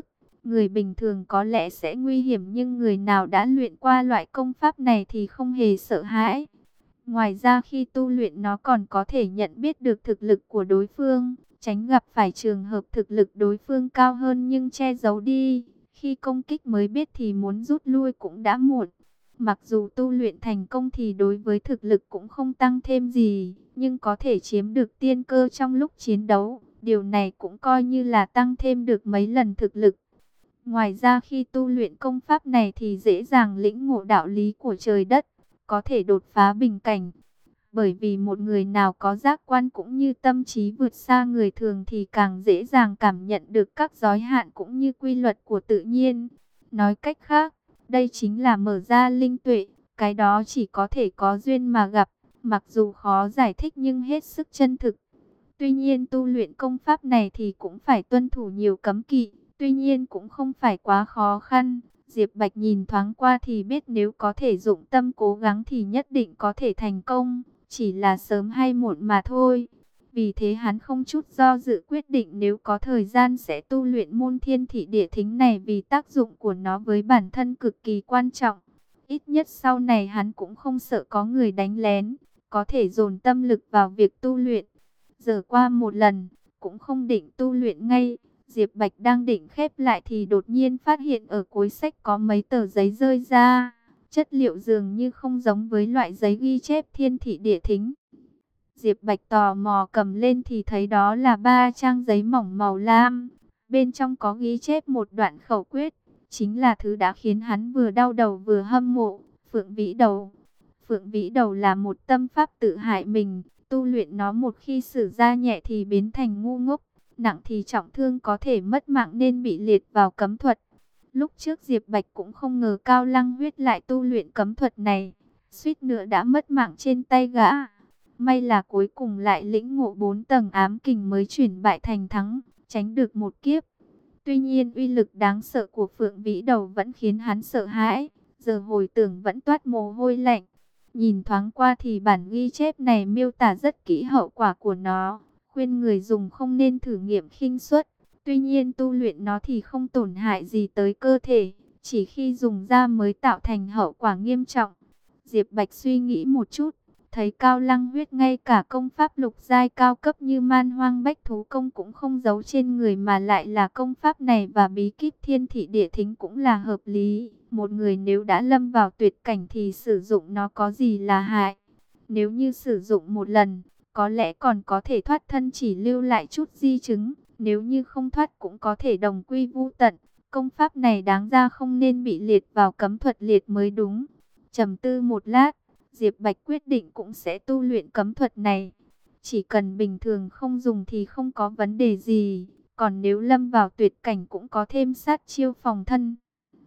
Người bình thường có lẽ sẽ nguy hiểm, nhưng người nào đã luyện qua loại công pháp này thì không hề sợ hãi. Ngoài ra khi tu luyện nó còn có thể nhận biết được thực lực của đối phương, tránh gặp phải trường hợp thực lực đối phương cao hơn nhưng che giấu đi. Khi công kích mới biết thì muốn rút lui cũng đã muộn. Mặc dù tu luyện thành công thì đối với thực lực cũng không tăng thêm gì, nhưng có thể chiếm được tiên cơ trong lúc chiến đấu. Điều này cũng coi như là tăng thêm được mấy lần thực lực. Ngoài ra khi tu luyện công pháp này thì dễ dàng lĩnh ngộ đạo lý của trời đất, có thể đột phá bình cảnh. Bởi vì một người nào có giác quan cũng như tâm trí vượt xa người thường thì càng dễ dàng cảm nhận được các giới hạn cũng như quy luật của tự nhiên. Nói cách khác, đây chính là mở ra linh tuệ, cái đó chỉ có thể có duyên mà gặp, mặc dù khó giải thích nhưng hết sức chân thực. Tuy nhiên tu luyện công pháp này thì cũng phải tuân thủ nhiều cấm kỵ, tuy nhiên cũng không phải quá khó khăn. Diệp Bạch nhìn thoáng qua thì biết nếu có thể dụng tâm cố gắng thì nhất định có thể thành công, chỉ là sớm hay muộn mà thôi. Vì thế hắn không chút do dự quyết định nếu có thời gian sẽ tu luyện môn Thiên Thị Địa Thính này, vì tác dụng của nó với bản thân cực kỳ quan trọng. Ít nhất sau này hắn cũng không sợ có người đánh lén, có thể dồn tâm lực vào việc tu luyện. Giờ qua một lần, cũng không định tu luyện ngay. Diệp Bạch đang định khép lại thì đột nhiên phát hiện ở cuối sách có mấy tờ giấy rơi ra. Chất liệu dường như không giống với loại giấy ghi chép Thiên Thị Địa Thính. Diệp Bạch tò mò cầm lên thì thấy đó là 3 trang giấy mỏng màu lam. Bên trong có ghi chép một đoạn khẩu quyết, chính là thứ đã khiến hắn vừa đau đầu vừa hâm mộ, Phượng Vĩ Đầu. Phượng Vĩ Đầu là một tâm pháp tự hại mình, tu luyện nó một khi sử ra nhẹ thì biến thành ngu ngốc, nặng thì trọng thương, có thể mất mạng nên bị liệt vào cấm thuật. Lúc trước Diệp Bạch cũng không ngờ Cao Lăng Huyết lại tu luyện cấm thuật này, suýt nữa đã mất mạng trên tay gã. May là cuối cùng lại lĩnh ngộ 4 tầng ám kình mới chuyển bại thành thắng, tránh được một kiếp. Tuy nhiên uy lực đáng sợ của Phượng Vĩ Đầu vẫn khiến hắn sợ hãi, giờ hồi tưởng vẫn toát mồ hôi lạnh. Nhìn thoáng qua thì bản ghi chép này miêu tả rất kỹ hậu quả của nó, khuyên người dùng không nên thử nghiệm khinh suất. Tuy nhiên tu luyện nó thì không tổn hại gì tới cơ thể, chỉ khi dùng ra mới tạo thành hậu quả nghiêm trọng. Diệp Bạch suy nghĩ một chút, thấy Cao Lăng Huyết ngay cả công pháp lục giai cao cấp như Man Hoang Bách Thú Công cũng không giấu trên người, mà lại là công pháp này và bí kíp Thiên Thị Địa Thính cũng là hợp lý. Một người nếu đã lâm vào tuyệt cảnh thì sử dụng nó có gì là hại. Nếu như sử dụng một lần, có lẽ còn có thể thoát thân, chỉ lưu lại chút di chứng. Nếu như không thoát cũng có thể đồng quy vu tận. Công pháp này đáng ra không nên bị liệt vào cấm thuật liệt mới đúng. Trầm tư một lát, Diệp Bạch quyết định cũng sẽ tu luyện cấm thuật này. Chỉ cần bình thường không dùng thì không có vấn đề gì. Còn nếu lâm vào tuyệt cảnh cũng có thêm sát chiêu phòng thân.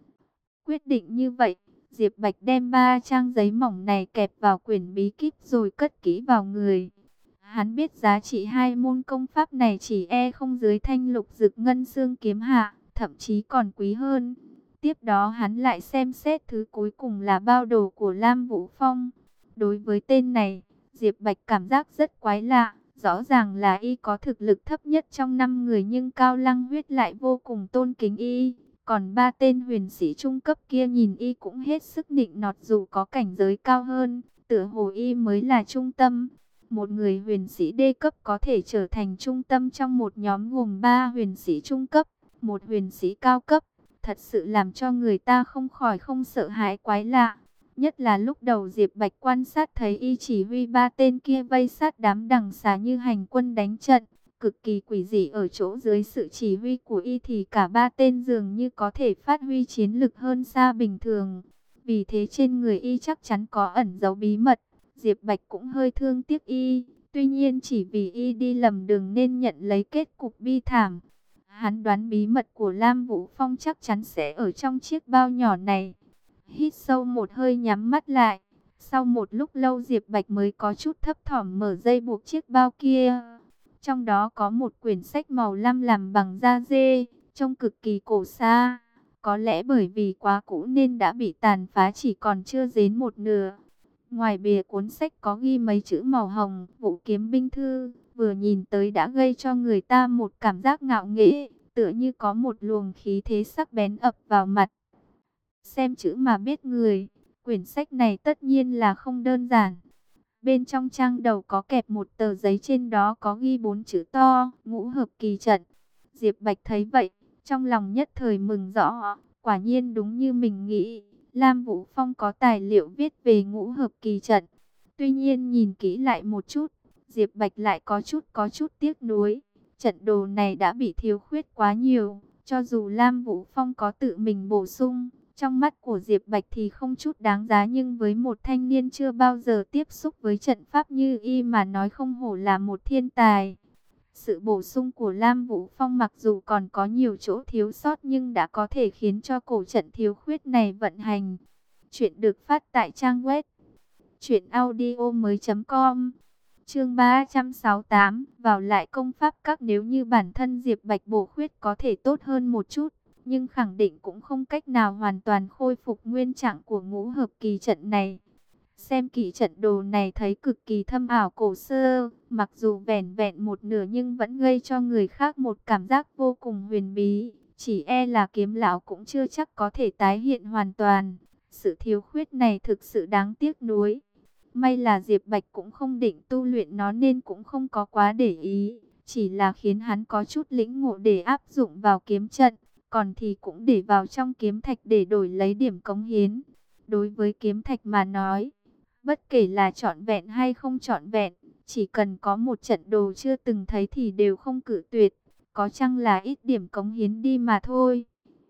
Quyết định như vậy, Diệp Bạch đem 3 trang giấy mỏng này kẹp vào quyển bí kíp rồi cất kỹ vào người. Hắn biết giá trị hai môn công pháp này chỉ không dưới thanh lục dực ngân xương kiếm hạ, thậm chí còn quý hơn. Tiếp đó hắn lại xem xét thứ cuối cùng là bao đồ của Lam Vũ Phong. Đối với tên này, Diệp Bạch cảm giác rất quái lạ. Rõ ràng là y có thực lực thấp nhất trong 5 người nhưng Cao Lăng Huyết lại vô cùng tôn kính y. Còn 3 tên huyền sĩ trung cấp kia nhìn y cũng hết sức nịnh nọt, dù có cảnh giới cao hơn, tựa hồ y mới là trung tâm. Một người huyền sĩ đê cấp có thể trở thành trung tâm trong một nhóm gồm 3 huyền sĩ trung cấp, một huyền sĩ cao cấp. Thật sự làm cho người ta không khỏi không sợ hãi quái lạ. Nhất là lúc đầu Diệp Bạch quan sát thấy y chỉ huy 3 tên kia vây sát đám đằng xà như hành quân đánh trận. Cực kỳ quỷ dị ở chỗ dưới sự chỉ huy của y thì cả 3 tên dường như có thể phát huy chiến lực hơn xa bình thường. Vì thế trên người y chắc chắn có ẩn giấu bí mật. Diệp Bạch cũng hơi thương tiếc y. Tuy nhiên chỉ vì y đi lầm đường nên nhận lấy kết cục bi thảm. Hắn đoán bí mật của Lam Vũ Phong chắc chắn sẽ ở trong chiếc bao nhỏ này. Hít sâu một hơi nhắm mắt lại. Sau một lúc lâu Diệp Bạch mới có chút thấp thỏm mở dây buộc chiếc bao kia. Trong đó có một quyển sách màu lam làm bằng da dê, trông cực kỳ cổ xa. Có lẽ bởi vì quá cũ nên đã bị tàn phá, chỉ còn chưa đến một nửa. Ngoài bìa cuốn sách có ghi mấy chữ màu hồng, Vũ Kiếm Binh Thư. Vừa nhìn tới đã gây cho người ta một cảm giác ngạo nghễ. tựa như có một luồng khí thế sắc bén ập vào mặt. Xem chữ mà biết người, quyển sách này tất nhiên là không đơn giản. Bên trong trang đầu có kẹp một tờ giấy, trên đó có ghi 4 chữ to: Ngũ Hợp Kỳ Trận. Diệp Bạch thấy vậy, trong lòng nhất thời mừng rõ, quả nhiên đúng như mình nghĩ, Lam Vũ Phong có tài liệu viết về Ngũ Hợp Kỳ Trận. Tuy nhiên nhìn kỹ lại một chút, Diệp Bạch lại có chút tiếc nuối. Trận đồ này đã bị thiếu khuyết quá nhiều, cho dù Lam Vũ Phong có tự mình bổ sung, trong mắt của Diệp Bạch thì không chút đáng giá, nhưng với một thanh niên chưa bao giờ tiếp xúc với trận pháp như y mà nói, không hổ là một thiên tài. Sự bổ sung của Lam Vũ Phong mặc dù còn có nhiều chỗ thiếu sót nhưng đã có thể khiến cho cổ trận thiếu khuyết này vận hành. Chuyện được phát tại trang web truyệnaudiomoi.com. Chương 368, vào lại công pháp các. Nếu như bản thân Diệp Bạch bổ khuyết có thể tốt hơn một chút, nhưng khẳng định cũng không cách nào hoàn toàn khôi phục nguyên trạng của Ngũ Hợp Kỳ Trận này. Xem kỹ trận đồ này thấy cực kỳ thâm ảo cổ xưa, mặc dù vẻn vẹn một nửa nhưng vẫn gây cho người khác một cảm giác vô cùng huyền bí. Chỉ e là Kiếm lão cũng chưa chắc có thể tái hiện hoàn toàn. Sự thiếu khuyết này thực sự đáng tiếc nuối. May là Diệp Bạch cũng không định tu luyện nó nên cũng không có quá để ý. Chỉ là khiến hắn có chút lĩnh ngộ để áp dụng vào kiếm trận, còn thì cũng để vào trong kiếm thạch để đổi lấy điểm cống hiến. Đối với kiếm thạch mà nói, bất kể là trọn vẹn hay không trọn vẹn, chỉ cần có một trận đồ chưa từng thấy thì đều không cự tuyệt, có chăng là ít điểm cống hiến đi mà thôi.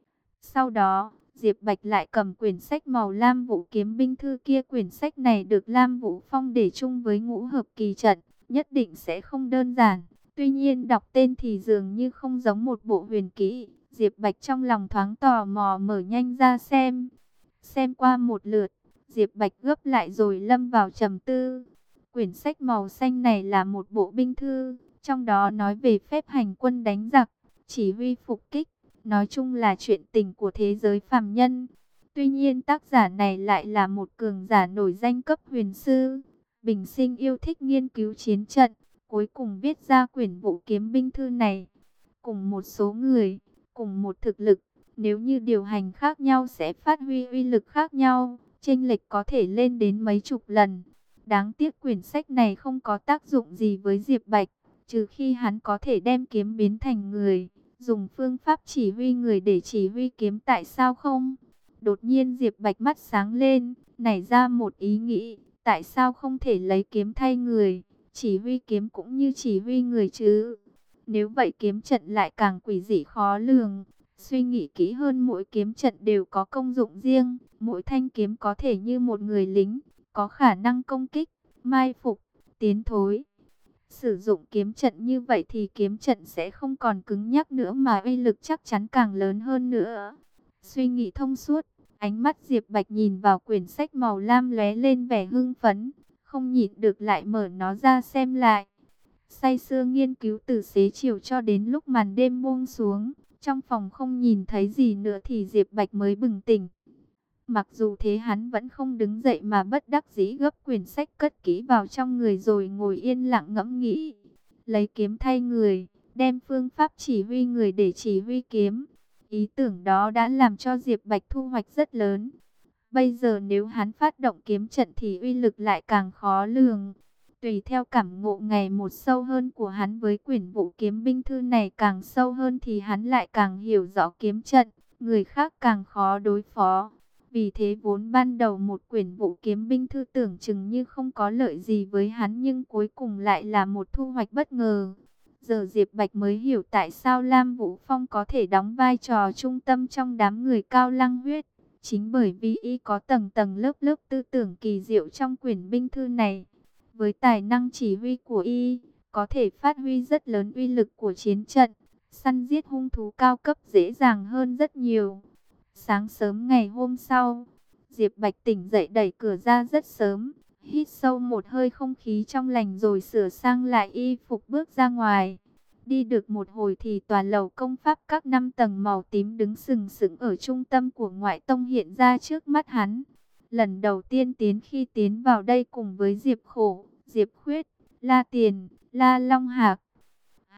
Sau đó, Diệp Bạch lại cầm quyển sách màu lam Vũ Kiếm Binh Thư kia. Quyển sách này được Lam Vũ Phong để chung với Ngũ Hợp Kỳ Trận, nhất định sẽ không đơn giản. Tuy nhiên đọc tên thì dường như không giống một bộ huyền kỹ. Diệp Bạch trong lòng thoáng tò mò mở nhanh ra xem. Xem qua một lượt, Diệp Bạch gấp lại rồi lâm vào trầm tư. Quyển sách màu xanh này là một bộ binh thư, trong đó nói về phép hành quân đánh giặc, chỉ huy phục kích, nói chung là chuyện tình của thế giới phàm nhân. Tuy nhiên tác giả này lại là một cường giả nổi danh cấp huyền sư, bình sinh yêu thích nghiên cứu chiến trận, cuối cùng viết ra quyển Vũ Kiếm Binh Thư này. Cùng một số người, cùng một thực lực, nếu như điều hành khác nhau sẽ phát huy uy lực khác nhau, chênh lệch có thể lên đến mấy chục lần. Đáng tiếc quyển sách này không có tác dụng gì với Diệp Bạch, trừ khi hắn có thể đem kiếm biến thành người, dùng phương pháp chỉ huy người để chỉ huy kiếm. Tại sao không? Đột nhiên Diệp Bạch mắt sáng lên, nảy ra một ý nghĩ, tại sao không thể lấy kiếm thay người, chỉ huy kiếm cũng như chỉ huy người chứ? Nếu vậy kiếm trận lại càng quỷ dị khó lường. Suy nghĩ kỹ hơn, mỗi kiếm trận đều có công dụng riêng, mỗi thanh kiếm có thể như một người lính, có khả năng công kích, mai phục, tiến thối. Sử dụng kiếm trận như vậy thì kiếm trận sẽ không còn cứng nhắc nữa mà uy lực chắc chắn càng lớn hơn nữa. Suy nghĩ thông suốt, ánh mắt Diệp Bạch nhìn vào quyển sách màu lam lóe lên vẻ hưng phấn, không nhịn được lại mở nó ra xem lại. Say sưa nghiên cứu từ xế chiều cho đến lúc màn đêm buông xuống, trong phòng không nhìn thấy gì nữa thì Diệp Bạch mới bừng tỉnh. Mặc dù thế hắn vẫn không đứng dậy mà bất đắc dĩ gấp quyển sách cất kỹ vào trong người rồi ngồi yên lặng ngẫm nghĩ. Lấy kiếm thay người, đem phương pháp chỉ huy người để chỉ huy kiếm. Ý tưởng đó đã làm cho Diệp Bạch thu hoạch rất lớn. Bây giờ nếu hắn phát động kiếm trận thì uy lực lại càng khó lường. Tùy theo cảm ngộ ngày một sâu hơn của hắn với quyển Vũ Kiếm Binh Thư này càng sâu hơn thì hắn lại càng hiểu rõ kiếm trận, người khác càng khó đối phó. Vì thế vốn ban đầu một quyển Vũ Kiếm Binh Thư tưởng chừng như không có lợi gì với hắn, nhưng cuối cùng lại là một thu hoạch bất ngờ. Giờ Diệp Bạch mới hiểu tại sao Lam Vũ Phong có thể đóng vai trò trung tâm trong đám người Cao Lăng Huyết. Chính bởi vì y có tầng tầng lớp lớp tư tưởng kỳ diệu trong quyển binh thư này. Với tài năng chỉ huy của y, có thể phát huy rất lớn uy lực của chiến trận, săn giết hung thú cao cấp dễ dàng hơn rất nhiều. Sáng sớm ngày hôm sau, Diệp Bạch tỉnh dậy đẩy cửa ra rất sớm, hít sâu một hơi không khí trong lành rồi sửa sang lại y phục bước ra ngoài. Đi được một hồi thì tòa lầu công pháp các 5 tầng màu tím đứng sừng sững ở trung tâm của ngoại tông hiện ra trước mắt hắn. Lần đầu tiên khi tiến vào đây cùng với Diệp Khổ, Diệp Khuyết, La Tiền, La Long Hạc,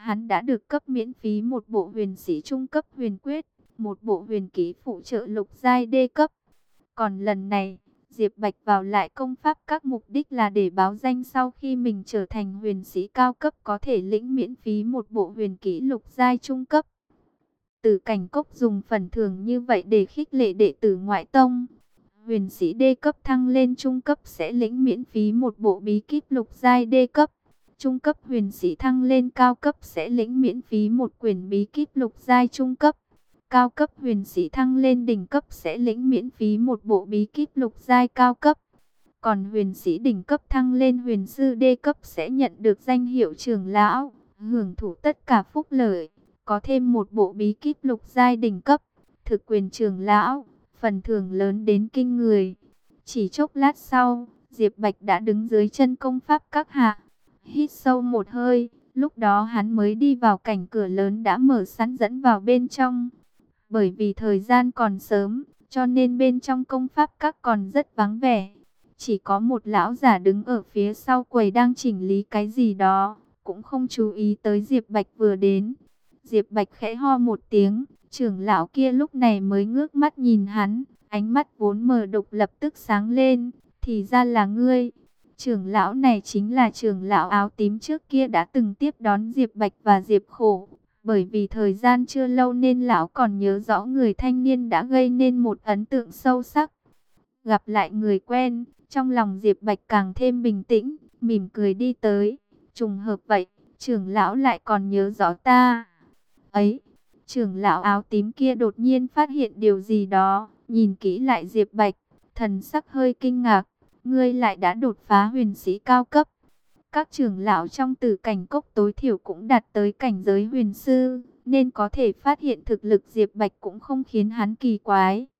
Hắn đã được cấp miễn phí một bộ huyền sĩ trung cấp huyền quyết, một bộ huyền kỹ phụ trợ lục giai đê cấp. Còn lần này, Diệp Bạch vào lại công pháp các mục đích là để báo danh sau khi mình trở thành huyền sĩ cao cấp có thể lĩnh miễn phí một bộ huyền kỹ lục giai trung cấp. Tử Cảnh Cốc dùng phần thưởng như vậy để khích lệ đệ tử ngoại tông. Huyền sĩ đê cấp thăng lên trung cấp sẽ lĩnh miễn phí một bộ bí kíp lục giai đê cấp. Trung cấp huyền sĩ thăng lên cao cấp sẽ lĩnh miễn phí một quyển bí kíp lục giai trung cấp. Cao cấp huyền sĩ thăng lên đỉnh cấp sẽ lĩnh miễn phí một bộ bí kíp lục giai cao cấp. Còn huyền sĩ đỉnh cấp thăng lên huyền sư đê cấp sẽ nhận được danh hiệu trưởng lão, hưởng thụ tất cả phúc lợi, có thêm một bộ bí kíp lục giai đỉnh cấp, thực quyền trưởng lão, phần thưởng lớn đến kinh người. Chỉ chốc lát sau, Diệp Bạch đã đứng dưới chân công pháp các hạ, hít sâu một hơi, lúc đó hắn mới đi vào cảnh cửa lớn đã mở sẵn dẫn vào bên trong. Bởi vì thời gian còn sớm, cho nên bên trong công pháp các còn rất vắng vẻ. Chỉ có một lão giả đứng ở phía sau quầy đang chỉnh lý cái gì đó, cũng không chú ý tới Diệp Bạch vừa đến. Diệp Bạch khẽ ho một tiếng, trưởng lão kia lúc này mới ngước mắt nhìn hắn, ánh mắt vốn mờ đục lập tức sáng lên, thì ra là ngươi. Trưởng lão này chính là trưởng lão áo tím trước kia đã từng tiếp đón Diệp Bạch và Diệp Khổ. Bởi vì thời gian chưa lâu nên lão còn nhớ rõ người thanh niên đã gây nên một ấn tượng sâu sắc. Gặp lại người quen, trong lòng Diệp Bạch càng thêm bình tĩnh, mỉm cười đi tới. Trùng hợp vậy, trưởng lão lại còn nhớ rõ ta. Ấy, trưởng lão áo tím kia đột nhiên phát hiện điều gì đó, nhìn kỹ lại Diệp Bạch, thần sắc hơi kinh ngạc. Ngươi lại đã đột phá huyền sĩ cao cấp. Các trưởng lão trong Tử Cảnh Cốc tối thiểu cũng đạt tới cảnh giới huyền sư, nên có thể phát hiện thực lực Diệp Bạch cũng không khiến hắn kỳ quái.